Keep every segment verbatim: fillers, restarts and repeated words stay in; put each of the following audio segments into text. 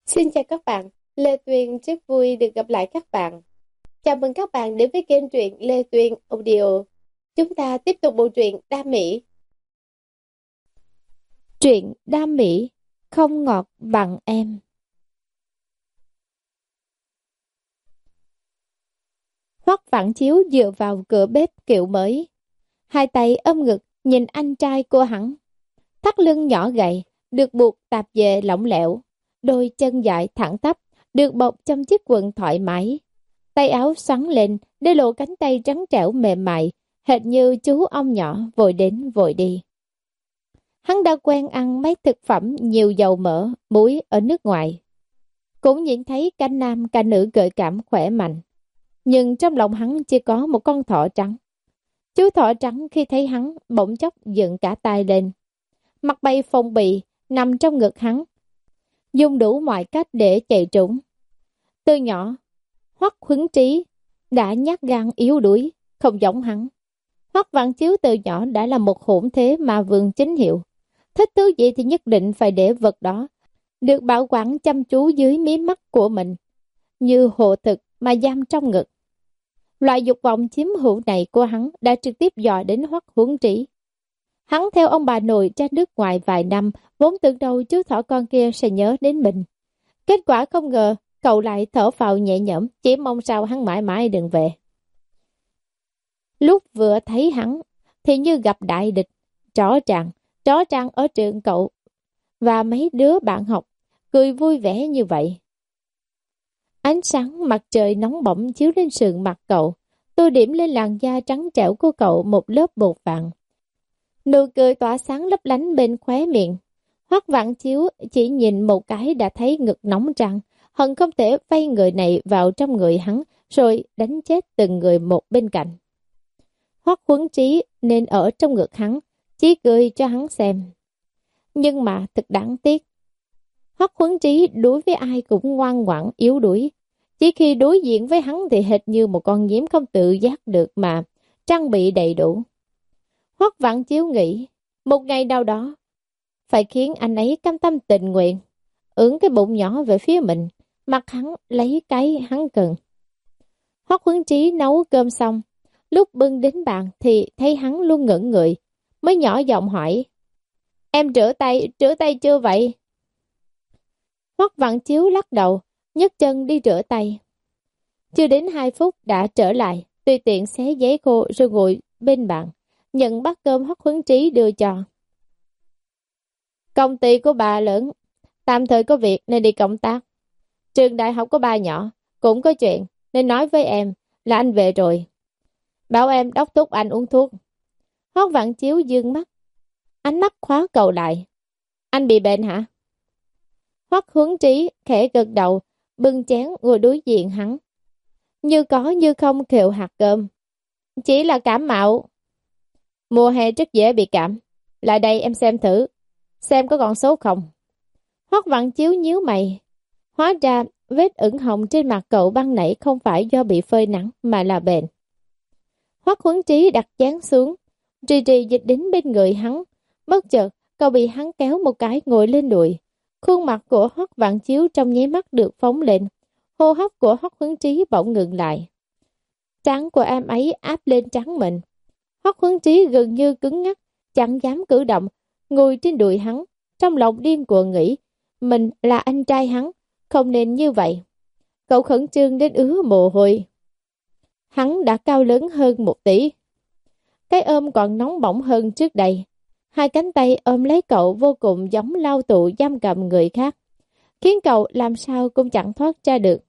Xin chào các bạn, Lê Tuyền rất vui được gặp lại các bạn. Chào mừng các bạn đến với kênh truyện Lê Tuyền Audio. Chúng ta tiếp tục bộ truyện Đam Mỹ. Truyện Đam Mỹ không ngọt bằng em. Hoắc Vãn Chiếu dựa vào cửa bếp kiểu mới, hai tay ôm ngực nhìn anh trai của hắn. Thắt lưng nhỏ gầy, được buộc tạp dề lỏng lẻo, đôi chân dài thẳng tắp, được bọc trong chiếc quần thoải mái. Tay áo xoắn lên, để lộ cánh tay trắng trẻo mềm mại, hệt như chú ong nhỏ vội đến vội đi. Hắn đã quen ăn mấy thực phẩm nhiều dầu mỡ, muối ở nước ngoài. Cũng nhìn thấy cả nam cả nữ gợi cảm khỏe mạnh. Nhưng trong lòng hắn chỉ có một con thỏ trắng. Chú thỏ trắng khi thấy hắn bỗng chốc dựng cả tay lên. Mặt bay phong bì, nằm trong ngực hắn. Dùng đủ mọi cách để chạy trốn. Từ nhỏ, Hoắc Huấn Trí đã nhát gan yếu đuối, không giống hắn. Hoắc Vãn Chiếu từ nhỏ đã là một hỗn thế ma vương chính hiệu. Thích thứ gì thì nhất định phải để vật đó được bảo quản chăm chú dưới mí mắt của mình, như hộ thực mà giam trong ngực. Loại dục vọng chiếm hữu này của hắn đã trực tiếp dò đến Hoắc Huấn Trí. Hắn theo ông bà nội ra nước ngoài vài năm, vốn tưởng đâu chú thỏ con kia sẽ nhớ đến mình. Kết quả không ngờ, cậu lại thở phào nhẹ nhõm, chỉ mong sao hắn mãi mãi đừng về. Lúc vừa thấy hắn, thì như gặp đại địch, rõ ràng, rõ ràng ở trường cậu và mấy đứa bạn học, cười vui vẻ như vậy. Ánh sáng mặt trời nóng bỏng chiếu lên sườn mặt cậu, tô điểm lên làn da trắng trẻo của cậu một lớp bột vàng. Nụ cười tỏa sáng lấp lánh bên khóe miệng. Hoắc Vãn Chiếu chỉ nhìn một cái đã thấy ngực nóng răng, hận không thể vây người này vào trong người hắn, rồi đánh chết từng người một bên cạnh. Hoắc Huấn Trí nên ở trong ngực hắn, chỉ cười cho hắn xem. Nhưng mà thật đáng tiếc. Hoắc Huấn Trí đối với ai cũng ngoan ngoãn yếu đuối. Chỉ khi đối diện với hắn thì hệt như một con nhím không tự giác được mà trang bị đầy đủ. Hoắc Vãn Chiếu nghĩ, một ngày nào đó, phải khiến anh ấy cam tâm tình nguyện, ưỡn cái bụng nhỏ về phía mình, mặc hắn lấy cái hắn cần. Hoắc Huấn Trí nấu cơm xong, lúc bưng đến bàn thì thấy hắn luôn ngẩn người, mới nhỏ giọng hỏi, em rửa tay, rửa tay chưa vậy? Hoắc Vãn Chiếu lắc đầu, nhấc chân đi rửa tay. Chưa đến hai phút đã trở lại, tùy tiện xé giấy khô rồi ngồi bên bàn, nhận bát cơm Hoắc Huấn Trí đưa cho. Công ty của bà lớn, tạm thời có việc nên đi công tác. Trường đại học của bà nhỏ, cũng có chuyện nên nói với em là anh về rồi. Bảo em đốc thúc anh uống thuốc. Hoắc Vãn Chiếu dương mắt, ánh mắt khóa cầu lại. Anh bị bệnh hả? Hoắc Huấn Trí khẽ gật đầu, bưng chén ngồi đối diện hắn. Như có như không khều hạt cơm. Chỉ là cảm mạo. Mùa hè rất dễ bị cảm. Lại đây em xem thử, xem có còn số không. Hoắc Vãn Chiếu nhíu mày. Hóa ra vết ửng hồng trên mặt cậu băng nảy không phải do bị phơi nắng mà là bệnh. Hoắc Huấn Trí đặt chén xuống, trì trì dịch đến bên người hắn. Bất chợt cậu bị hắn kéo một cái ngồi lên đùi. Khuôn mặt của Hoắc Vãn Chiếu trong nháy mắt được phóng lên. Hô hấp của Hoắc Huấn Trí bỗng ngừng lại. Trán của em ấy áp lên trán mình. Hoắc Huấn Trí gần như cứng ngắc, chẳng dám cử động, ngồi trên đùi hắn, trong lòng điên cuồng nghĩ, mình là anh trai hắn, không nên như vậy. Cậu khẩn trương đến ứa mồ hôi. Hắn đã cao lớn hơn một tỷ. Cái ôm còn nóng bỏng hơn trước đây. Hai cánh tay ôm lấy cậu vô cùng giống lao tù giam cầm người khác, khiến cậu làm sao cũng chẳng thoát ra được.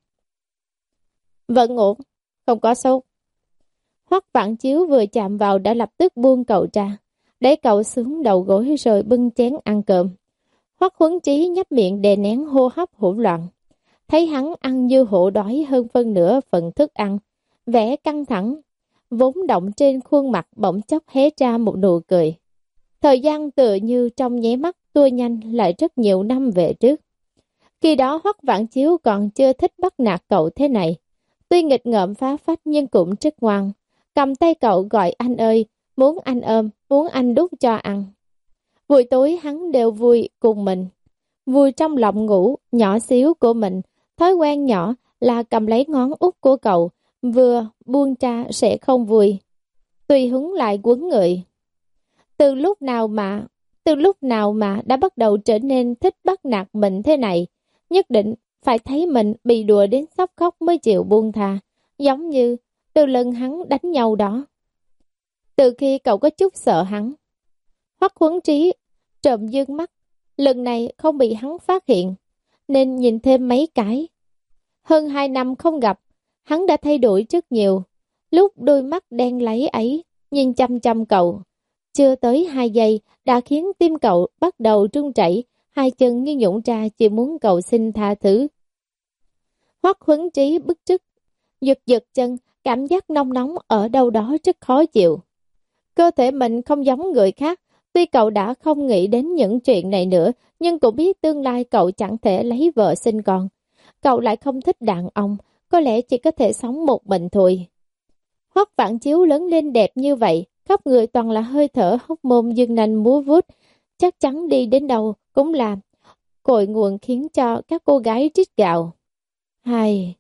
Vẫn ổn, không có sốt. Hoắc Vãn Chiếu vừa chạm vào đã lập tức buông cậu ra, để cậu xuống đầu gối rồi bưng chén ăn cơm. Hoắc Huấn Trí nhấp miệng đè nén hô hấp hỗn loạn. Thấy hắn ăn như hổ đói hơn phân nửa phần thức ăn, vẻ căng thẳng, vốn động trên khuôn mặt bỗng chốc hé ra một nụ cười. Thời gian tựa như trong nháy mắt tua nhanh lại rất nhiều năm về trước. Khi đó Hoắc Vãn Chiếu còn chưa thích bắt nạt cậu thế này. Tuy nghịch ngợm phá phách nhưng cũng rất ngoan. Cầm tay cậu gọi anh ơi, muốn anh ôm, muốn anh đút cho ăn. Buổi tối hắn đều vui cùng mình. vui trong lòng ngủ nhỏ xíu của mình. Thói quen nhỏ là cầm lấy ngón út của cậu, vừa buông ra sẽ không vui. Tùy hứng lại quấn người. Từ lúc nào mà, từ lúc nào mà đã bắt đầu trở nên thích bắt nạt mình thế này, nhất định phải thấy mình bị đùa đến sắp khóc mới chịu buông tha, giống như từ lần hắn đánh nhau đó. Từ khi cậu có chút sợ hắn, Hoắc Huấn Trí trộm dương mắt, lần này không bị hắn phát hiện, nên nhìn thêm mấy cái. Hơn hai năm không gặp, hắn đã thay đổi rất nhiều. Lúc đôi mắt đen láy ấy nhìn chăm chăm cậu, chưa tới hai giây đã khiến tim cậu bắt đầu run rẩy, hai chân như nhũn ra chỉ muốn cậu xin tha thứ. Hoắc Huấn Trí bức rứt, giật giật chân, cảm giác nóng nóng ở đâu đó rất khó chịu. Cơ thể mình không giống người khác, tuy cậu đã không nghĩ đến những chuyện này nữa, nhưng cũng biết tương lai cậu chẳng thể lấy vợ sinh con. Cậu lại không thích đàn ông, có lẽ chỉ có thể sống một mình thôi. Hoắc Vãn Chiếu lớn lên đẹp như vậy, khắp người toàn là hơi thở hóc môn dương nanh múa vuốt, chắc chắn đi đến đâu cũng là cội nguồn khiến cho các cô gái rít gào. Hai.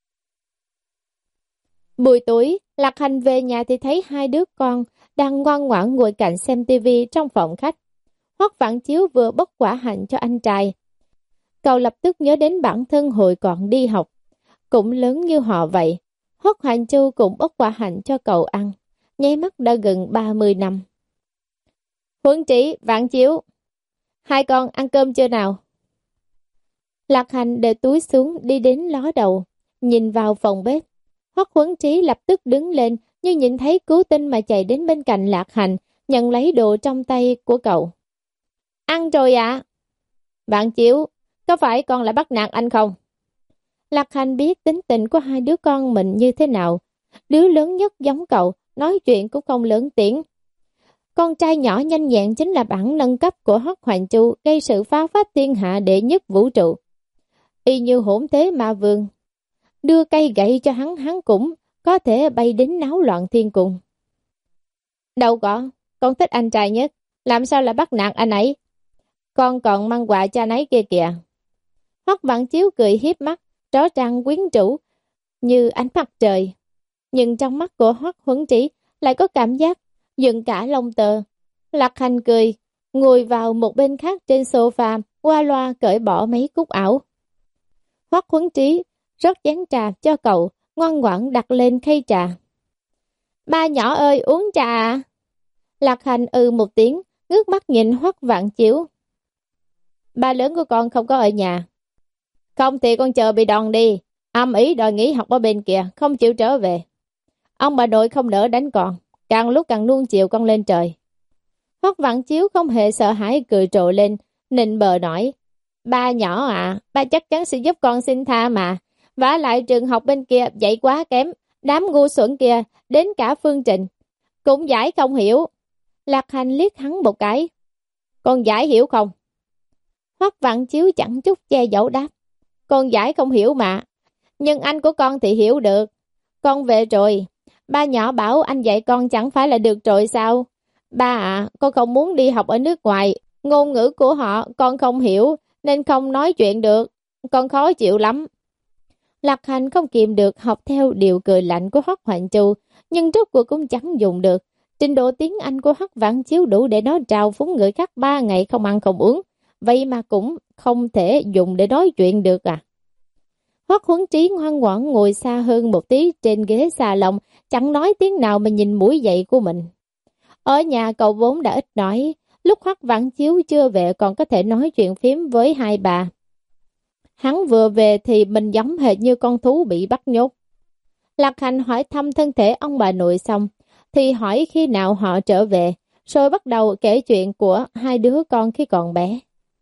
Buổi tối, Lạc Hành về nhà thì thấy hai đứa con đang ngoan ngoãn ngồi cạnh xem tivi trong phòng khách. Hoắc Vãn Chiếu vừa bốc quả hạnh cho anh trai. Cậu lập tức nhớ đến bản thân hồi còn đi học, cũng lớn như họ vậy. Hoắc Hoành Châu cũng bốc quả hạnh cho cậu ăn, nháy mắt đã gần ba mươi năm. Huấn Trí, Vãn Chiếu, hai con ăn cơm chưa nào? Lạc Hành để túi xuống đi đến ló đầu, nhìn vào phòng bếp. Hoắc Huấn Trí lập tức đứng lên, như nhìn thấy cứu tinh mà chạy đến bên cạnh Lạc Hành, nhận lấy đồ trong tay của cậu. Ăn rồi ạ. À? Vãn Chiếu, có phải con lại bắt nạt anh không? Lạc Hành biết tính tình của hai đứa con mình như thế nào. Đứa lớn nhất giống cậu, nói chuyện cũng không lớn tiếng. Con trai nhỏ nhanh nhẹn chính là bản nâng cấp của Hoắc Hoành Chu, gây sự phá phách thiên hạ đệ nhất vũ trụ. Y như hỗn thế ma vương, đưa cây gậy cho hắn, hắn cũng có thể bay đến náo loạn thiên cung. Đâu có, con thích anh trai nhất, làm sao lại bắt nạt anh ấy? Con còn mang quà cho anh ấy kia kìa. Hoắc Vãn Chiếu cười hiếp mắt, rõ ràng quyến rũ như ánh mặt trời. Nhưng trong mắt của Hoắc Huấn Trí lại có cảm giác dựng cả lông tơ. Lạc Hành cười, ngồi vào một bên khác trên sofa, qua loa cởi bỏ mấy cúc áo. Hoắc Huấn Trí rót chén trà cho cậu, ngoan ngoãn đặt lên khay trà. Ba nhỏ ơi, uống trà à? Lạc Hành ừ một tiếng, ngước mắt nhìn Hoắc Vãn Chiếu. Ba lớn của con không có ở nhà. Không thì con chờ bị đòn đi. Âm ý đòi nghỉ học ở bên kia, không chịu trở về. Ông bà nội không nỡ đánh con, càng lúc càng nuông chiều con lên trời. Hoắc Vãn Chiếu không hề sợ hãi, cười trộ lên, nịnh bợ nói. Ba nhỏ à, ba chắc chắn sẽ giúp con xin tha mà. Vả lại trường học bên kia dạy quá kém, đám ngu xuẩn kia, đến cả Phương Trịnh cũng giải không hiểu. Lạc Hành liếc hắn một cái. Con giải hiểu không? Hoắc Vãn Chiếu chẳng chút che giấu đáp. Con giải không hiểu mà, nhưng anh của con thì hiểu được. Con về rồi, ba nhỏ bảo anh dạy con chẳng phải là được rồi sao? Ba à, con không muốn đi học ở nước ngoài, ngôn ngữ của họ con không hiểu, nên không nói chuyện được, con khó chịu lắm. Lạc Hành không kìm được học theo điều cười lạnh của Hoắc Hoành Chu, nhưng rốt cuộc cũng chẳng dùng được. Trình độ tiếng Anh của Hoắc Vãn Chiếu đủ để nó trào phúng người khác ba ngày không ăn không uống, vậy mà cũng không thể dùng để nói chuyện được à. Hoắc Huấn Trí ngoan ngoãn ngồi xa hơn một tí trên ghế xà lông, chẳng nói tiếng nào mà nhìn mũi dậy của mình. Ở nhà cậu vốn đã ít nói, lúc Hoắc Vãn Chiếu chưa về còn có thể nói chuyện phím với hai bà. Hắn vừa về thì mình giống hệt như con thú bị bắt nhốt. Lạc Hành hỏi thăm thân thể ông bà nội xong, thì hỏi khi nào họ trở về, rồi bắt đầu kể chuyện của hai đứa con khi còn bé.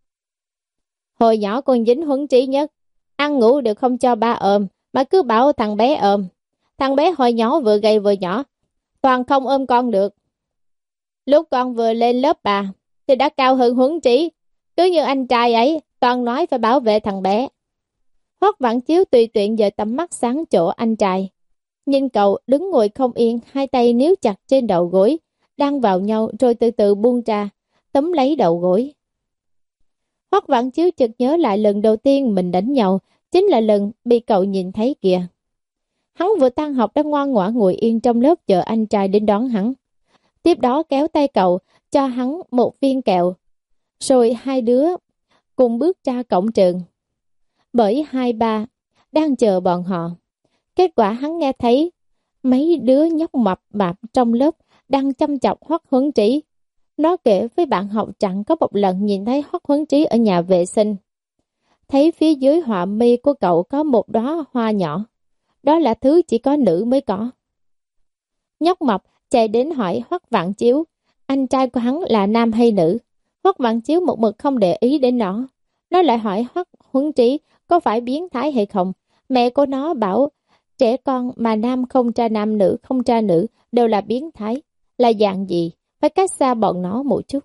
Hồi nhỏ con dính Huấn Trí nhất, ăn ngủ được không cho ba ôm, mà cứ bảo thằng bé ôm. Thằng bé hồi nhỏ vừa gầy vừa nhỏ, toàn không ôm con được. Lúc con vừa lên lớp ba, thì đã cao hơn Huấn Trí, cứ như anh trai ấy, toàn nói phải bảo vệ thằng bé. Hoắc Vãn Chiếu tùy tiện dời tầm mắt sáng chỗ anh trai. Nhìn cậu đứng ngồi không yên, hai tay níu chặt trên đầu gối, đang vào nhau rồi từ từ buông ra, tóm lấy đầu gối. Hoắc Vãn Chiếu chợt nhớ lại lần đầu tiên mình đánh nhau, chính là lần bị cậu nhìn thấy kìa. Hắn vừa tan học đã ngoan ngoãn ngồi yên trong lớp chờ anh trai đến đón hắn. Tiếp đó kéo tay cậu, cho hắn một viên kẹo. Rồi hai đứa cùng bước ra cổng trường. Bởi hai ba đang chờ bọn họ. Kết quả hắn nghe thấy mấy đứa nhóc mập mạp trong lớp đang chăm chọc Hoắc Huấn Trí. Nó kể với bạn học rằng có một lần nhìn thấy Hoắc Huấn Trí ở nhà vệ sinh. Thấy phía dưới họa mi của cậu có một đóa hoa nhỏ. Đó là thứ chỉ có nữ mới có. Nhóc mập chạy đến hỏi Hoắc Vãn Chiếu, anh trai của hắn là nam hay nữ. Hoắc Vãn Chiếu một mực không để ý đến nó. Nó lại hỏi Hoắc Huấn Trí có phải biến thái hay không. Mẹ của nó bảo trẻ con mà nam không tra nam, nữ không tra nữ đều là biến thái. Là dạng gì? Phải cách xa bọn nó một chút.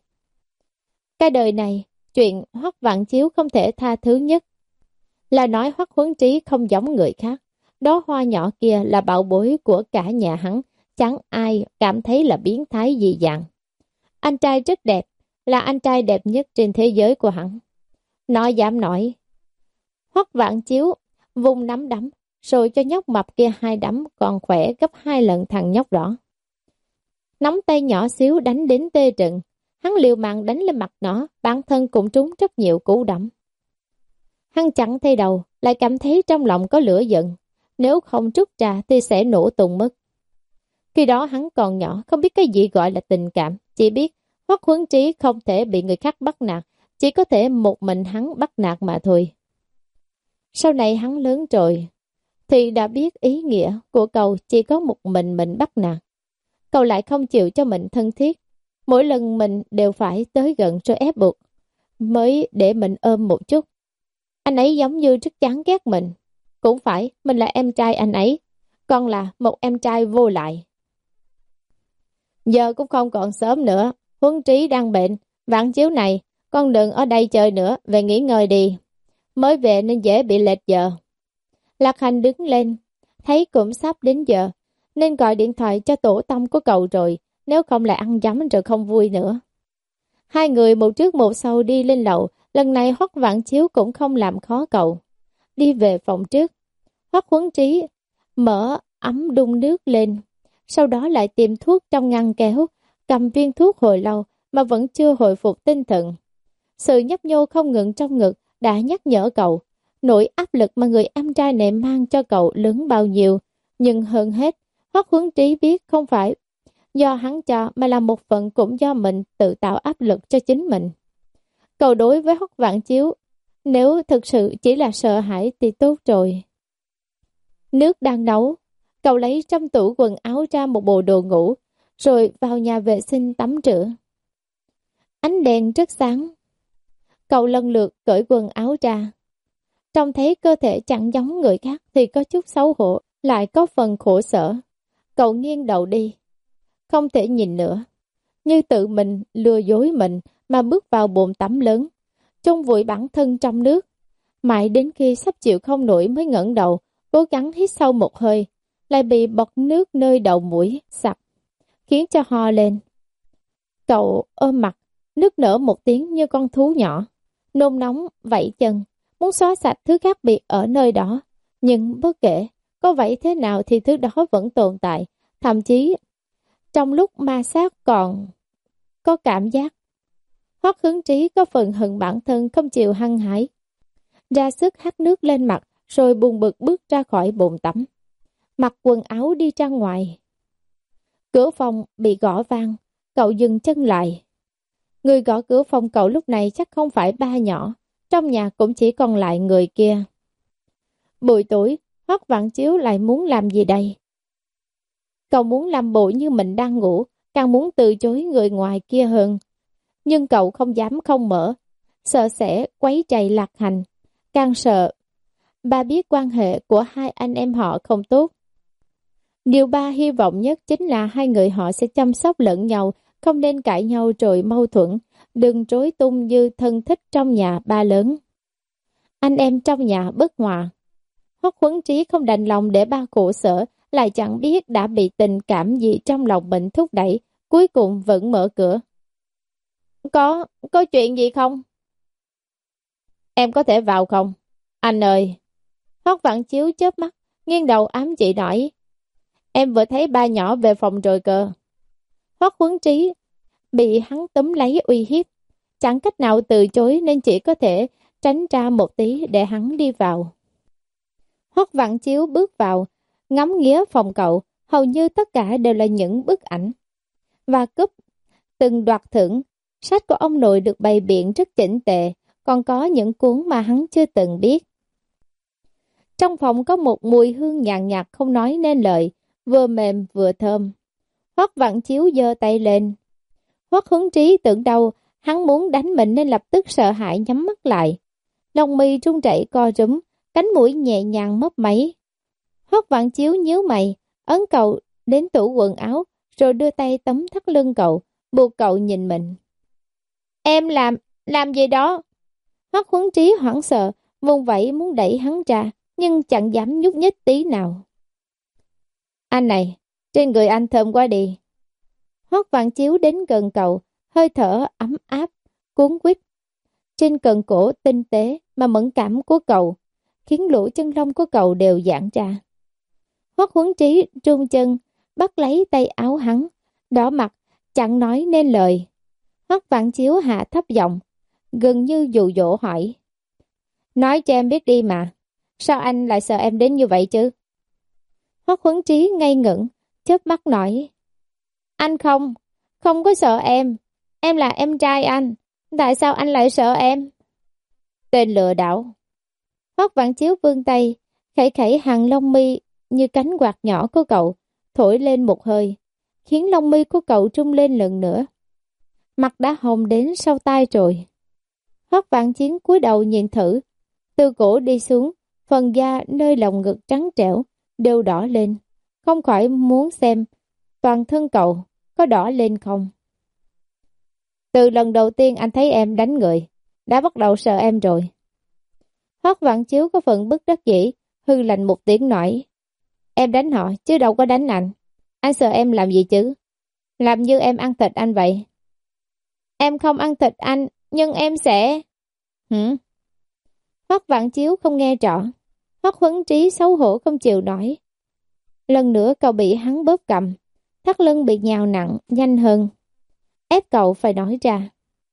Cái đời này, chuyện Hoắc Vãn Chiếu không thể tha thứ nhất là nói Hoắc Huấn Trí không giống người khác. Đó hoa nhỏ kia là bảo bối của cả nhà hắn, chẳng ai cảm thấy là biến thái gì dạng. Anh trai rất đẹp, là anh trai đẹp nhất trên thế giới của hắn. Nó dám nói. Hoắc Vãn Chiếu vùng nắm đấm, rồi cho nhóc mập kia hai đấm còn khỏe gấp hai lần thằng nhóc đỏ. Nắm tay nhỏ xíu đánh đến tê trận, hắn liều mạng đánh lên mặt nó, bản thân cũng trúng rất nhiều cú đấm. Hắn chẳng thay đầu, lại cảm thấy trong lòng có lửa giận, nếu không trút ra thì sẽ nổ tung mất. Khi đó hắn còn nhỏ, không biết cái gì gọi là tình cảm, chỉ biết Hoắc Huấn Trí không thể bị người khác bắt nạt, chỉ có thể một mình hắn bắt nạt mà thôi. Sau này hắn lớn rồi, thì đã biết ý nghĩa của câu chỉ có một mình mình bắt nạt. Cậu lại không chịu cho mình thân thiết. Mỗi lần mình đều phải tới gần rồi ép buộc, mới để mình ôm một chút. Anh ấy giống như rất chán ghét mình. Cũng phải, mình là em trai anh ấy, con là một em trai vô lại. Giờ cũng không còn sớm nữa, Huấn Trí đang bệnh. Vãn Chiếu này, con đừng ở đây chơi nữa, về nghỉ ngơi đi. Mới về nên dễ bị lệch giờ. Lạc Hành đứng lên, thấy cũng sắp đến giờ, nên gọi điện thoại cho tổ tông của cậu rồi, nếu không lại ăn dấm rồi không vui nữa. Hai người một trước một sau đi lên lầu, lần này Hoắc Vãn Chiếu cũng không làm khó cậu. Đi về phòng trước, Hoắc Huấn Trí mở ấm đun nước lên, sau đó lại tìm thuốc trong ngăn kéo, cầm viên thuốc hồi lâu mà vẫn chưa hồi phục tinh thần. Sự nhấp nhô không ngừng trong ngực đã nhắc nhở cậu, nỗi áp lực mà người em trai này mang cho cậu lớn bao nhiêu, nhưng hơn hết, Hoắc Huấn Trí biết không phải do hắn cho mà là một phần cũng do mình tự tạo áp lực cho chính mình. Cậu đối với Hoắc Vãn Chiếu, nếu thực sự chỉ là sợ hãi thì tốt rồi. Nước đang nấu, cậu lấy trong tủ quần áo ra một bộ đồ ngủ, rồi vào nhà vệ sinh tắm rửa. Ánh đèn rất sáng. Cậu lần lượt cởi quần áo ra. Trông thấy cơ thể chẳng giống người khác thì có chút xấu hổ, lại có phần khổ sở. Cậu nghiêng đầu đi, không thể nhìn nữa, như tự mình lừa dối mình mà bước vào bồn tắm lớn, chôn vùi bản thân trong nước. Mãi đến khi sắp chịu không nổi mới ngẩng đầu, cố gắng hít sâu một hơi, lại bị bọt nước nơi đầu mũi sặc, khiến cho ho lên. Cậu ôm mặt, nức nở một tiếng như con thú nhỏ, nôn nóng vẫy chân, muốn xóa sạch thứ khác biệt ở nơi đó. Nhưng bất kể có vậy thế nào thì thứ đó vẫn tồn tại, thậm chí trong lúc ma sát còn có cảm giác. Hoắc Huấn Trí có phần hận bản thân không chịu hăng hái, ra sức hắt nước lên mặt, rồi buồn bực bước ra khỏi bồn tắm, mặc quần áo đi ra ngoài. Cửa phòng bị gõ vang, cậu dừng chân lại. Người gõ cửa phòng cậu lúc này chắc không phải ba nhỏ, trong nhà cũng chỉ còn lại người kia. Buổi tối, Hoắc Vãn Chiếu lại muốn làm gì đây? Cậu muốn làm bộ như mình đang ngủ, càng muốn từ chối người ngoài kia hơn. Nhưng cậu không dám không mở, sợ sẽ quấy rầy Lạc Hành, càng sợ ba biết quan hệ của hai anh em họ không tốt. Điều ba hy vọng nhất chính là hai người họ sẽ chăm sóc lẫn nhau, không nên cãi nhau rồi mâu thuẫn, đừng rối tung như thân thích trong nhà ba lớn. Anh em trong nhà bất hòa. Hoắc Huấn Trí không đành lòng để ba khổ sở, lại chẳng biết đã bị tình cảm gì trong lòng mình thúc đẩy, cuối cùng vẫn mở cửa. Có, có chuyện gì không? Em có thể vào không? Anh ơi! Hoắc Vãn Chiếu chớp mắt, nghiêng đầu ám chỉ nói. Em vừa thấy ba nhỏ về phòng rồi cơ. Hoắc Huấn Trí bị hắn túm lấy uy hiếp, chẳng cách nào từ chối nên chỉ có thể tránh ra một tí để hắn đi vào. Hoắc Vãn Chiếu bước vào, ngắm nghía phòng cậu, hầu như tất cả đều là những bức ảnh và cúp từng đoạt thưởng. Sách của ông nội được bày biện rất chỉnh tề, còn có những cuốn mà hắn chưa từng biết. Trong phòng có một mùi hương nhàn nhạt không nói nên lời, vừa mềm vừa thơm. Hoắc Vãn Chiếu giơ tay lên. Hoắc Huấn Trí tưởng đâu hắn muốn đánh mình nên lập tức sợ hãi nhắm mắt lại. Lông mi run rẩy co rúm, cánh mũi nhẹ nhàng mấp máy. Hoắc Vãn Chiếu nhíu mày, ấn cậu đến tủ quần áo, rồi đưa tay tóm thắt lưng cậu, buộc cậu nhìn mình. Em làm, làm gì đó? Hoắc Huấn Trí hoảng sợ, vùng vẫy muốn đẩy hắn ra, nhưng chẳng dám nhúc nhích tí nào. Anh này, trên người anh thơm quá đi. Hoắc Vãn Chiếu đến gần cậu, hơi thở ấm áp, cuốn quýt. Trên cần cổ tinh tế mà mẫn cảm của cậu, khiến lỗ chân lông của cậu đều giãn ra. Hoắc Huấn Trí run chân, bắt lấy tay áo hắn, đỏ mặt, chẳng nói nên lời. Hoắc Vãn Chiếu hạ thấp giọng, gần như dụ dỗ hỏi. Nói cho em biết đi mà, sao anh lại sợ em đến như vậy chứ? Hoắc Huấn Trí ngây ngẩn, chớp mắt nói. Anh không, không có sợ em, em là em trai anh, tại sao anh lại sợ em? Tên lừa đảo. Hoắc Vãn Chiếu vươn tay, khẩy khẩy hàng lông mi như cánh quạt nhỏ của cậu, thổi lên một hơi, khiến lông mi của cậu trung lên lần nữa. Mặt đã hồng đến sau tai rồi. Hoắc Vãn Chiếu cúi đầu nhìn thử, từ cổ đi xuống, phần da nơi lồng ngực trắng trẻo đều đỏ lên, không khỏi muốn xem toàn thân cậu có đỏ lên không. Từ lần đầu tiên anh thấy em đánh người, đã bắt đầu sợ em rồi. Hoắc Vãn Chiếu có phần bức đắc dĩ, hư lạnh một tiếng nói. Em đánh họ chứ đâu có đánh anh. Anh sợ em làm gì chứ? Làm như em ăn thịt anh vậy. Em không ăn thịt anh, nhưng em sẽ... Hử? Hoắc Vãn Chiếu không nghe rõ. Hoắc Huấn Trí xấu hổ không chịu nổi. Lần nữa cậu bị hắn bóp cầm, thắt lưng bị nhào nặng, nhanh hơn. Ép cậu phải nói ra.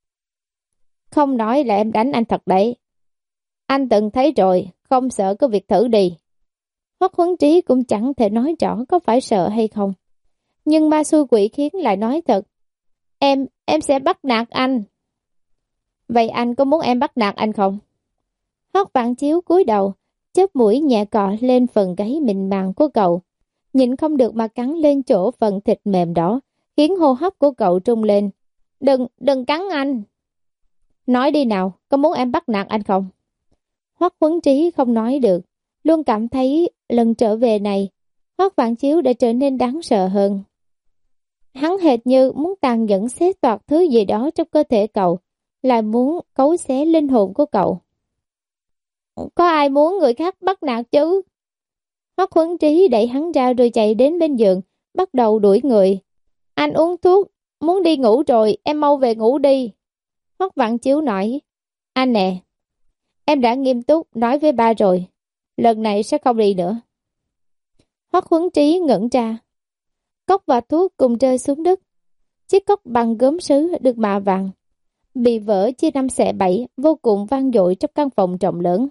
Không nói là em đánh anh thật đấy. Anh từng thấy rồi, không sợ có việc thử đi. Hoắc Huấn Trí cũng chẳng thể nói rõ có phải sợ hay không. Nhưng ma xui quỷ khiến lại nói thật. Em, em sẽ bắt nạt anh. Vậy anh có muốn em bắt nạt anh không? Hoắc Vãn Chiếu cúi đầu, chớp mũi nhẹ cọ lên phần gáy mịn màng của cậu. Nhịn không được mà cắn lên chỗ phần thịt mềm đó, khiến hô hấp của cậu trung lên. Đừng, đừng cắn anh. Nói đi nào, có muốn em bắt nạt anh không? Hoắc Huấn Trí không nói được, luôn cảm thấy lần trở về này, Hoắc Vãn Chiếu đã trở nên đáng sợ hơn. Hắn hệt như muốn tàn nhẫn xé toạc thứ gì đó trong cơ thể cậu, lại muốn cấu xé linh hồn của cậu. Có ai muốn người khác bắt nạt chứ? Hoắc Huấn Trí đẩy hắn ra rồi chạy đến bên giường, bắt đầu đuổi người. Anh uống thuốc, muốn đi ngủ rồi, em mau về ngủ đi. Hoắc Vãn Chiếu nói, anh nè, em đã nghiêm túc nói với ba rồi, lần này sẽ không đi nữa. Hoắc Huấn Trí ngẩn ra, cốc và thuốc cùng rơi xuống đất. Chiếc cốc bằng gốm sứ được mạ vàng, bị vỡ chia năm xẻ bảy, vô cùng vang dội trong căn phòng rộng lớn.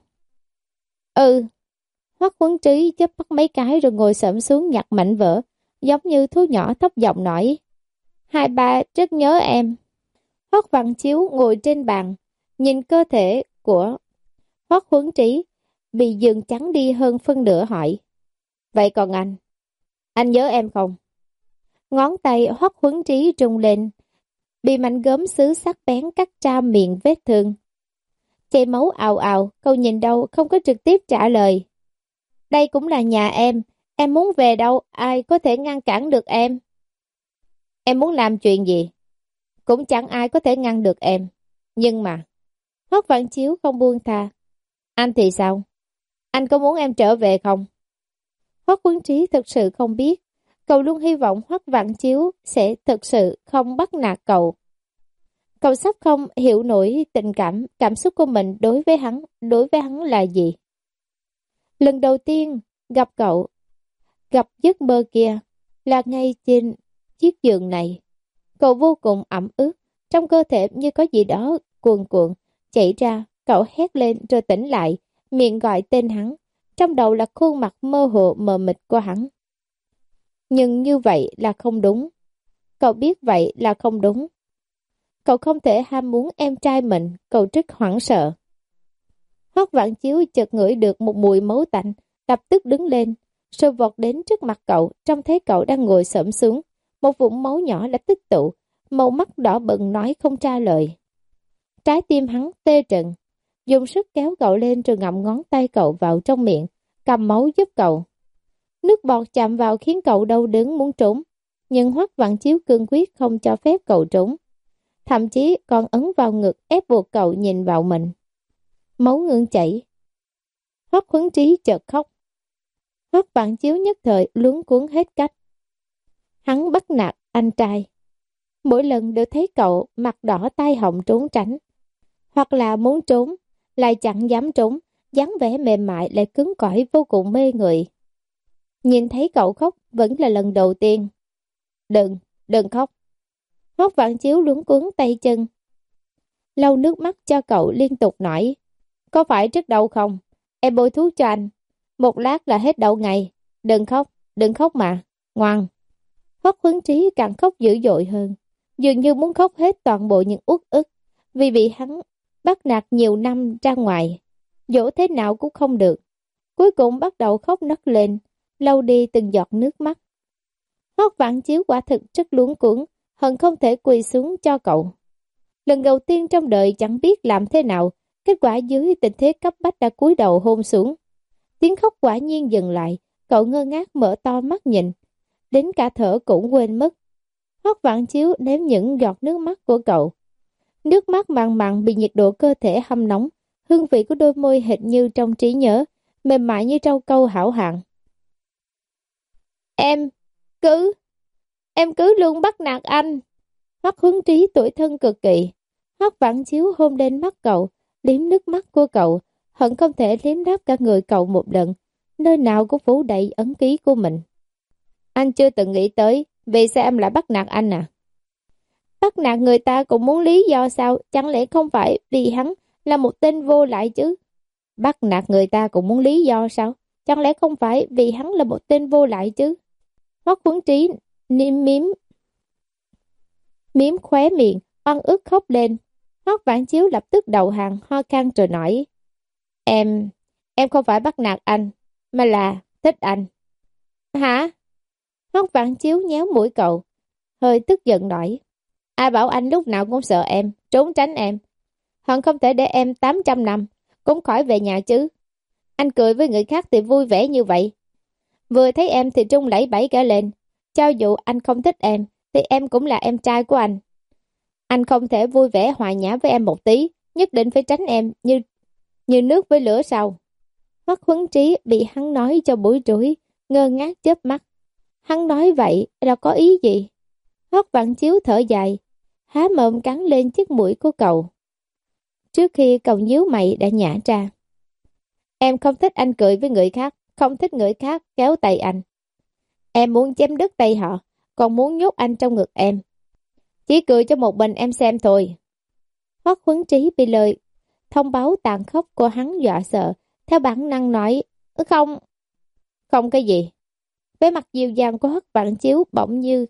Ừ, Hoắc Huấn Trí chớp mắt mấy cái rồi ngồi xổm xuống nhặt mảnh vỡ, giống như thú nhỏ thấp giọng nói. Hai ba rất nhớ em. Hoắc Vãn Chiếu ngồi trên bàn, nhìn cơ thể của Hoắc Huấn Trí bị dường trắng đi hơn phân nửa hỏi. Vậy còn anh? Anh nhớ em không? Ngón tay Hoắc Huấn Trí trùng lên, bị mảnh gốm sứ sắc bén cắt ra miệng vết thương. Chảy máu ào ào, câu nhìn đâu không có trực tiếp trả lời. Đây cũng là nhà em, em muốn về đâu, ai có thể ngăn cản được em? Em muốn làm chuyện gì? Cũng chẳng ai có thể ngăn được em. Nhưng mà, Hoắc Vãn Chiếu không buông tha. Anh thì sao? Anh có muốn em trở về không? Hoắc Huấn Trí thực sự không biết. Cậu luôn hy vọng Hoắc Vãn Chiếu sẽ thực sự không bắt nạt cậu. Cậu sắp không hiểu nổi tình cảm, cảm xúc của mình đối với hắn, đối với hắn là gì. Lần đầu tiên gặp cậu, gặp giấc mơ kia, là ngay trên chiếc giường này. Cậu vô cùng ẩm ướt, trong cơ thể như có gì đó cuồn cuộn, chảy ra, cậu hét lên rồi tỉnh lại, miệng gọi tên hắn, trong đầu là khuôn mặt mơ hồ mờ mịt của hắn. Nhưng như vậy là không đúng. Cậu biết vậy là không đúng. Cậu không thể ham muốn em trai mình, cậu rất hoảng sợ. Hoắc Vãn Chiếu chợt ngửi được một mùi máu tanh, lập tức đứng lên, rồi vọt đến trước mặt cậu, trông thấy cậu đang ngồi xổm xuống. Một vũng máu nhỏ đã tích tụ, màu mắt đỏ bừng nói không ra lời. Trái tim hắn tê trần, dùng sức kéo cậu lên rồi ngậm ngón tay cậu vào trong miệng, cầm máu giúp cậu. Nước bọt chạm vào khiến cậu đau đớn muốn trốn, nhưng Hoắc Vãn Chiếu cương quyết không cho phép cậu trốn. Thậm chí còn ấn vào ngực ép buộc cậu nhìn vào mình. Máu ngưng chảy. Hoắc Huấn Trí chợt khóc. Hoắc Vãn Chiếu nhất thời luống cuống hết cách. Hắn bắt nạt anh trai. Mỗi lần đều thấy cậu mặt đỏ tai họng trốn tránh. Hoặc là muốn trốn, lại chẳng dám trốn, dáng vẻ mềm mại lại cứng cỏi vô cùng mê người. Nhìn thấy cậu khóc vẫn là lần đầu tiên. Đừng, đừng khóc. Hoắc Vãn Chiếu luống cuống tay chân, lau nước mắt cho cậu liên tục nói. Có phải rất đau không? Em bôi thuốc cho anh. Một lát là hết đau ngày. Đừng khóc, đừng khóc mà. Ngoan. Hoắc Huấn Trí càng khóc dữ dội hơn. Dường như muốn khóc hết toàn bộ những uất ức. Vì bị hắn bắt nạt nhiều năm ra ngoài. Dỗ thế nào cũng không được. Cuối cùng bắt đầu khóc nấc lên, lau đi từng giọt nước mắt. Hoắc Vãn Chiếu quả thực rất luống cuống, hận không thể quỳ xuống cho cậu. Lần đầu tiên trong đời chẳng biết làm thế nào, kết quả dưới tình thế cấp bách đã cúi đầu hôn xuống. Tiếng khóc quả nhiên dừng lại, cậu ngơ ngác mở to mắt nhìn, đến cả thở cũng quên mất. Hoắc Vãn Chiếu ném những giọt nước mắt của cậu. Nước mắt mặn mặn bị nhiệt độ cơ thể hâm nóng, hương vị của đôi môi hệt như trong trí nhớ, mềm mại như trâu câu hảo hạng. Em cứ, em cứ luôn bắt nạt anh. Hoắc Huấn Trí tuổi thân cực kỳ. Hoắc Vãn Chiếu hôn lên mắt cậu, liếm nước mắt của cậu, hận không thể liếm đáp cả người cậu một lần, nơi nào cũng phủ đầy ấn ký của mình. Anh chưa từng nghĩ tới, vì sao em lại bắt nạt anh à? Bắt nạt người ta cũng muốn lý do sao, chẳng lẽ không phải vì hắn là một tên vô lại chứ? Bắt nạt người ta cũng muốn lý do sao? Chẳng lẽ không phải vì hắn là một tên vô lại chứ? Hoắc Huấn Trí niêm miếm miếm khóe miệng, oan ức khóc lên. Hoắc Vãn Chiếu lập tức đầu hàng, ho khan rồi nói. Em, em không phải bắt nạt anh, mà là thích anh. Hả? Hoắc Vãn Chiếu nhéo mũi cậu, hơi tức giận nói. Ai bảo anh lúc nào cũng sợ em, trốn tránh em. Hận không thể để em tám trăm năm, cũng khỏi về nhà chứ. Anh cười với người khác thì vui vẻ như vậy. Vừa thấy em thì trung lẫy bẫy cả lên. Cho dù anh không thích em, thì em cũng là em trai của anh. Anh không thể vui vẻ hòa nhã với em một tí, nhất định phải tránh em như như nước với lửa sao? Hoắc Huấn Trí bị hắn nói cho bối rối, ngơ ngác chớp mắt. Hắn nói vậy là có ý gì? Hoắc Vãn Chiếu thở dài, há mồm cắn lên chiếc mũi của cậu. Trước khi cậu nhíu mày đã nhả ra. Em không thích anh cười với người khác, không thích người khác kéo tay anh. Em muốn chém đứt tay họ, còn muốn nhốt anh trong ngực em. Chỉ cười cho một mình em xem thôi. Hoắc Huấn Trí bị lời thông báo tàn khốc của hắn dọa sợ, theo bản năng nói, không, không cái gì. Với mặt dịu dàng của Hoắc Vãn Chiếu bỗng như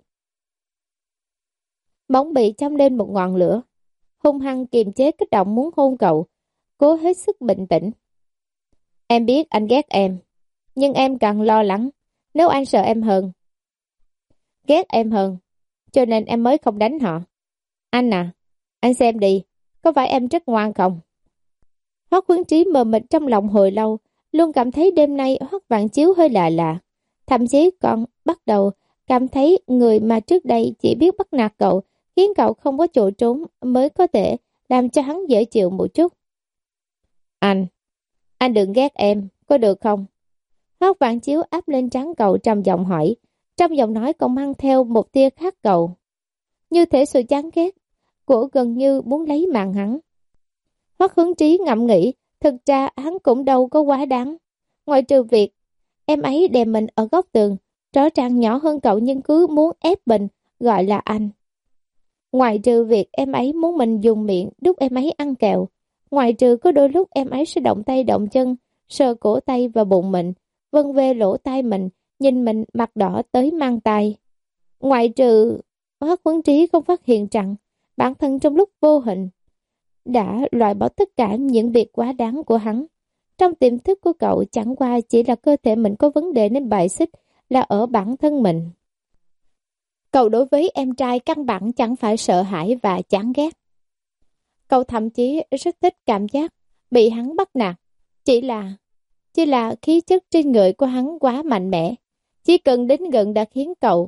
bỗng bị châm lên một ngọn lửa, hung hăng kiềm chế kích động muốn hôn cậu, cố hết sức bình tĩnh. Em biết anh ghét em, nhưng em càng lo lắng nếu anh sợ em hơn. Ghét em hơn, cho nên em mới không đánh họ. Anh à, anh xem đi, có phải em rất ngoan không? Hoắc Huấn Trí mờ mịt trong lòng hồi lâu, luôn cảm thấy đêm nay Hoắc Vãn Chiếu hơi lạ lạ. Thậm chí còn bắt đầu cảm thấy người mà trước đây chỉ biết bắt nạt cậu, khiến cậu không có chỗ trốn mới có thể làm cho hắn dễ chịu một chút. Anh, anh đừng ghét em, có được không? Hoắc Vãn Chiếu áp lên trán cậu trầm giọng hỏi, trong giọng nói còn mang theo một tia khát cầu. Như thể sự chán ghét cổ gần như muốn lấy mạng hắn. Hoắc Hướng Trí ngẫm nghĩ, thực ra hắn cũng đâu có quá đáng. Ngoài trừ việc em ấy đè mình ở góc tường, rõ ràng nhỏ hơn cậu nhưng cứ muốn ép mình, gọi là anh. Ngoài trừ việc em ấy muốn mình dùng miệng đút em ấy ăn kẹo, ngoài trừ có đôi lúc em ấy sẽ động tay động chân, sờ cổ tay và bụng mình, vân về lỗ tai mình, nhìn mình mặt đỏ tới mang tai. Ngoài trừ, Hoắc Huấn Trí không phát hiện rằng bản thân trong lúc vô hình đã loại bỏ tất cả những việc quá đáng của hắn. Trong tiềm thức của cậu chẳng qua chỉ là cơ thể mình có vấn đề nên bài xích là ở bản thân mình. Cậu đối với em trai căn bản chẳng phải sợ hãi và chán ghét. Cậu thậm chí rất thích cảm giác bị hắn bắt nạt. Chỉ là, chỉ là khí chất trên người của hắn quá mạnh mẽ. Chỉ cần đến gần đã khiến cậu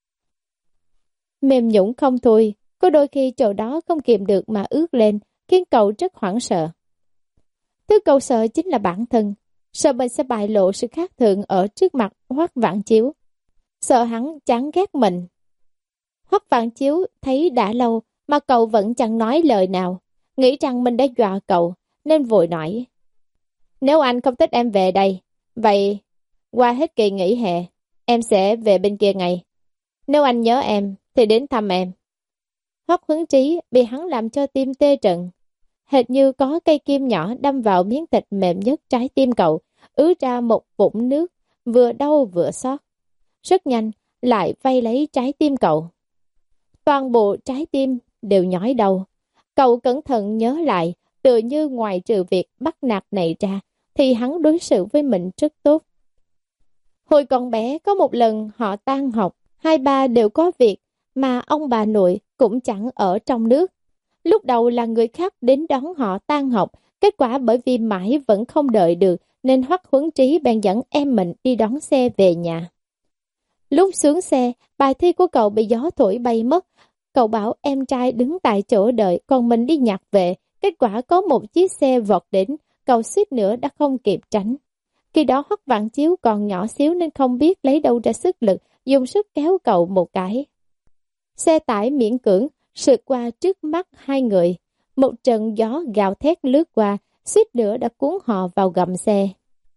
mềm nhũn không thôi. Có đôi khi chỗ đó không kiềm được mà ướt lên, khiến cậu rất hoảng sợ. Thứ cậu sợ chính là bản thân. Sợ mình sẽ bại lộ sự khác thường ở trước mặt Hoắc Vãn Chiếu. Sợ hắn chán ghét mình. Hoắc Vãn Chiếu thấy đã lâu mà cậu vẫn chẳng nói lời nào. Nghĩ rằng mình đã dọa cậu, nên vội nói. Nếu anh không thích em về đây, vậy qua hết kỳ nghỉ hè, em sẽ về bên kia ngay. Nếu anh nhớ em, thì đến thăm em. Hoắc Huấn Trí bị hắn làm cho tim tê trận. Hệt như có cây kim nhỏ đâm vào miếng thịt mềm nhất trái tim cậu, ứa ra một vũng nước, vừa đau vừa xót. Rất nhanh, lại vây lấy trái tim cậu. Toàn bộ trái tim đều nhói đau. Cậu cẩn thận nhớ lại, tự như ngoài trừ việc bắt nạt này ra, thì hắn đối xử với mình rất tốt. Hồi còn bé, có một lần họ tan học, hai ba đều có việc, mà ông bà nội cũng chẳng ở trong nước. Lúc đầu là người khác đến đón họ tan học, kết quả bởi vì mãi vẫn không đợi được, nên Hoắc Huấn Trí bèn dẫn em mình đi đón xe về nhà. Lúc xuống xe, bài thi của cậu bị gió thổi bay mất. Cậu bảo em trai đứng tại chỗ đợi, còn mình đi nhặt về. Kết quả có một chiếc xe vọt đến, cậu suýt nữa đã không kịp tránh. Khi đó Hoắc Vãn Chiếu còn nhỏ xíu nên không biết lấy đâu ra sức lực, dùng sức kéo cậu một cái. Xe tải miễn cưỡng sượt qua trước mắt hai người. Một trận gió gào thét lướt qua, suýt nữa đã cuốn họ vào gầm xe.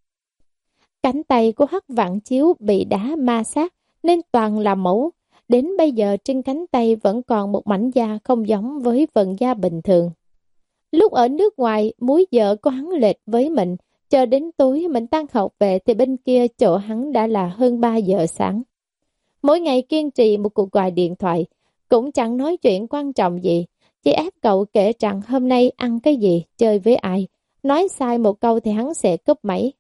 Cánh tay của Hoắc Vãn Chiếu bị đá ma sát nên toàn là máu. Đến bây giờ trên cánh tay vẫn còn một mảnh da không giống với phần da bình thường. Lúc ở nước ngoài, múi giờ có hắn lệch với mình. Chờ đến tối mình tan học về thì bên kia chỗ hắn đã là hơn ba giờ sáng. Mỗi ngày kiên trì một cuộc gọi điện thoại, cũng chẳng nói chuyện quan trọng gì. Chỉ ép cậu kể rằng hôm nay ăn cái gì, chơi với ai. Nói sai một câu thì hắn sẽ cúp máy.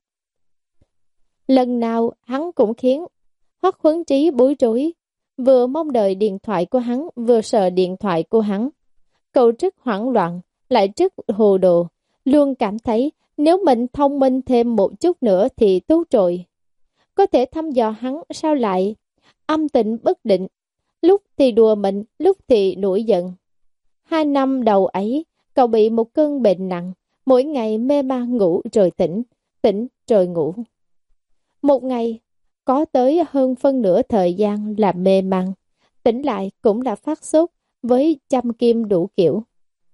Lần nào hắn cũng khiến Hoắc Huấn Trí bối rối. Vừa mong đợi điện thoại của hắn, vừa sợ điện thoại của hắn. Cậu rất hoảng loạn, lại rất hồ đồ. Luôn cảm thấy nếu mình thông minh thêm một chút nữa thì tốt rồi. Có thể thăm dò hắn sao lại âm tình bất định. Lúc thì đùa mình, lúc thì nổi giận. Hai năm đầu ấy, cậu bị một cơn bệnh nặng. Mỗi ngày mê man ngủ rồi tỉnh, tỉnh rồi ngủ. Một ngày, có tới hơn phân nửa thời gian là mê man. Tỉnh lại cũng là phát sốt với châm kim đủ kiểu.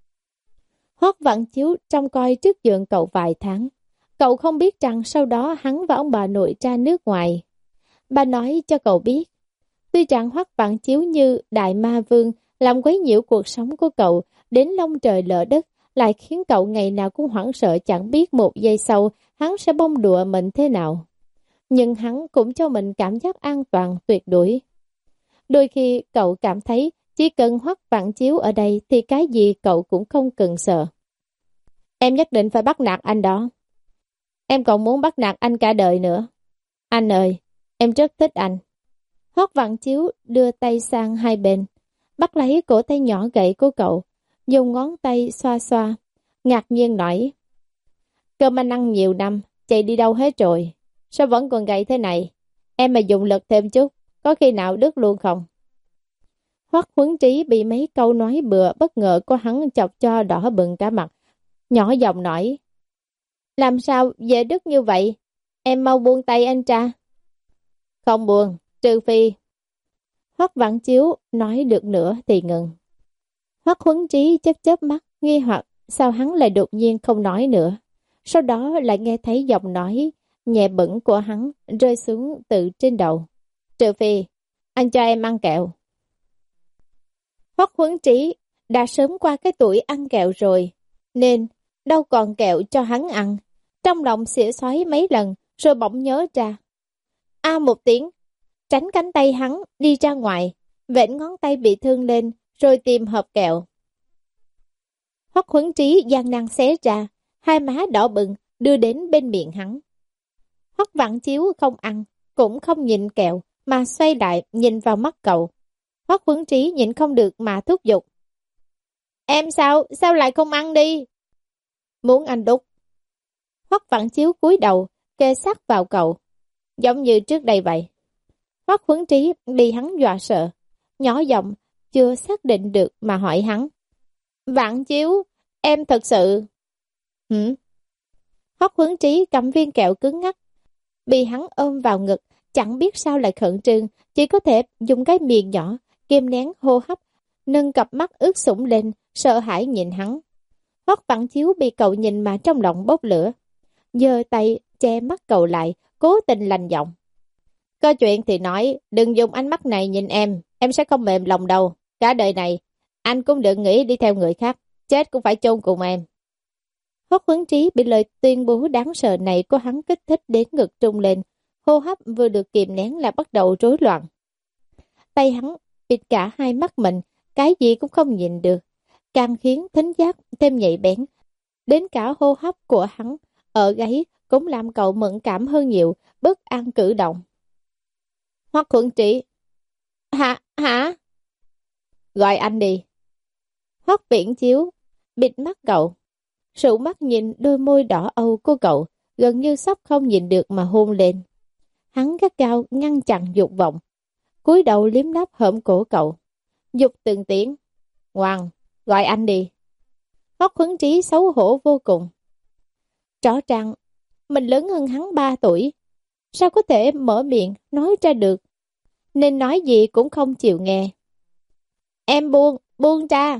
Hoắc Vãn Chiếu trông coi trước giường cậu vài tháng. Cậu không biết rằng sau đó hắn và ông bà nội ra nước ngoài. Bà nói cho cậu biết. Tuy rằng Hoắc Vãn Chiếu như đại ma vương làm quấy nhiễu cuộc sống của cậu đến lông trời lở đất, lại khiến cậu ngày nào cũng hoảng sợ chẳng biết một giây sau hắn sẽ bông đùa mình thế nào. Nhưng hắn cũng cho mình cảm giác an toàn tuyệt đối. Đôi khi cậu cảm thấy chỉ cần Hoắc Vãn Chiếu ở đây thì cái gì cậu cũng không cần sợ. Em nhất định phải bắt nạt anh đó. Em còn muốn bắt nạt anh cả đời nữa. Anh ơi, em rất thích anh. Hoắc Vãn Chiếu đưa tay sang hai bên, bắt lấy cổ tay nhỏ gầy của cậu, dùng ngón tay xoa xoa, ngạc nhiên nói. Cơm anh ăn nhiều năm, chạy đi đâu hết rồi? Sao vẫn còn gầy thế này? Em mà dùng lực thêm chút, có khi nào đứt luôn không? Hoắc Huấn Trí bị mấy câu nói bừa bất ngờ của hắn chọc cho đỏ bừng cả mặt, nhỏ giọng nói. Làm sao dễ đứt như vậy? Em mau buông tay anh ra. Không buông, trừ phi. Hoắc Vãn Chiếu nói được nữa thì ngừng. Hoắc Huấn Trí chớp chớp mắt, nghi hoặc sao hắn lại đột nhiên không nói nữa. Sau đó lại nghe thấy giọng nói nhẹ bẩn của hắn rơi xuống từ trên đầu. Trừ phi, anh cho em ăn kẹo. Hoắc Huấn Trí đã sớm qua cái tuổi ăn kẹo rồi, nên đâu còn kẹo cho hắn ăn. Trong lòng xỉa xoáy mấy lần, rồi bỗng nhớ ra. A một tiếng, tránh cánh tay hắn đi ra ngoài, vểnh ngón tay bị thương lên, rồi tìm hộp kẹo. Hoắc Huấn Trí gian nan xé ra, hai má đỏ bừng đưa đến bên miệng hắn. Hoắc Vãn Chiếu không ăn, cũng không nhìn kẹo, mà xoay lại nhìn vào mắt cậu. Hoắc Huấn Trí nhịn không được mà thúc giục. Em sao, sao lại không ăn đi? Muốn anh đút. Hoắc Vãn Chiếu cúi đầu, kề sát vào cậu, giống như trước đây vậy. Hoắc Huấn Trí bị hắn dọa sợ, nhỏ giọng, chưa xác định được mà hỏi hắn. Vãn Chiếu, em thật sự... Hử? Hoắc Huấn Trí cầm viên kẹo cứng ngắc, bị hắn ôm vào ngực, chẳng biết sao lại khẩn trương, chỉ có thể dùng cái miệng nhỏ, kiềm nén hô hấp, nâng cặp mắt ướt sũng lên, sợ hãi nhìn hắn. Hoắc Vãn Chiếu bị cậu nhìn mà trong lòng bốc lửa, giơ tay che mắt cậu lại, cố tình lành giọng. Có chuyện thì nói, đừng dùng ánh mắt này nhìn em, em sẽ không mềm lòng đâu. Cả đời này, anh cũng đừng nghĩ đi theo người khác, chết cũng phải chôn cùng em. Hoắc Huấn Trí bị lời tuyên bố đáng sợ này của hắn kích thích đến ngực trung lên, hô hấp vừa được kìm nén là bắt đầu rối loạn. Tay hắn bịt cả hai mắt mình, cái gì cũng không nhìn được, càng khiến thính giác thêm nhạy bén. Đến cả hô hấp của hắn ở gáy cũng làm cậu mẫn cảm hơn nhiều, bất an cử động. Hoắc Huấn Trí. Hả? Hả? Gọi anh đi. Hoắc Viễn Chiếu bịt mắt cậu, sụ mắt nhìn đôi môi đỏ âu của cậu, gần như sắp không nhìn được mà hôn lên. Hắn gắt gao ngăn chặn dục vọng, cúi đầu liếm láp hõm cổ cậu, dục từng tiếng. Ngoan, gọi anh đi. Hoắc Huấn Trí xấu hổ vô cùng. Rõ ràng mình lớn hơn hắn ba tuổi, sao có thể mở miệng nói ra được, nên nói gì cũng không chịu nghe. Em buông, buông ra.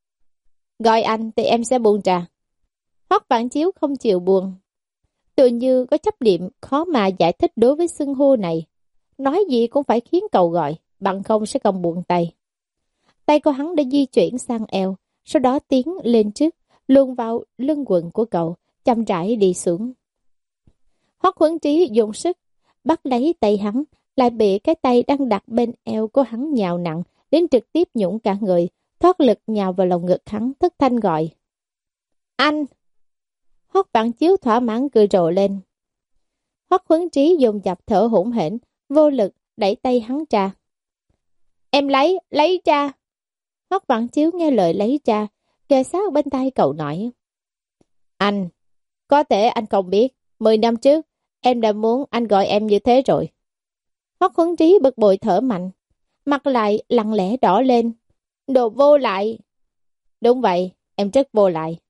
Gọi anh thì em sẽ buông ra. Hoắc Vãn Chiếu không chịu buông, tự như có chấp niệm khó mà giải thích đối với xưng hô này. Nói gì cũng phải khiến cậu gọi, bằng không sẽ không buông tay. Tay của hắn đã di chuyển sang eo, sau đó tiến lên trước, luồn vào lưng quần của cậu, chậm rãi đi xuống. Hoắc Huấn Trí dùng sức bắt lấy tay hắn, lại bị cái tay đang đặt bên eo của hắn nhào nặng đến trực tiếp nhũng cả người, thoát lực nhào vào lồng ngực hắn, thất thanh gọi. Anh! Hoắc Vãn Chiếu thỏa mãn cười rộ lên. Hoắc Huấn Trí dùng dập thở hỗn hển, vô lực đẩy tay hắn ra. Em lấy, lấy ra! Hoắc Vãn Chiếu nghe lời lấy ra, kề sát bên tay cậu nói. Anh! Có thể anh không biết, mười năm trước, em đã muốn anh gọi em như thế rồi. Hoắc Huấn Trí bực bội thở mạnh, mặt lại lặng lẽ đỏ lên. Đồ vô lại! Đúng vậy, em rất vô lại.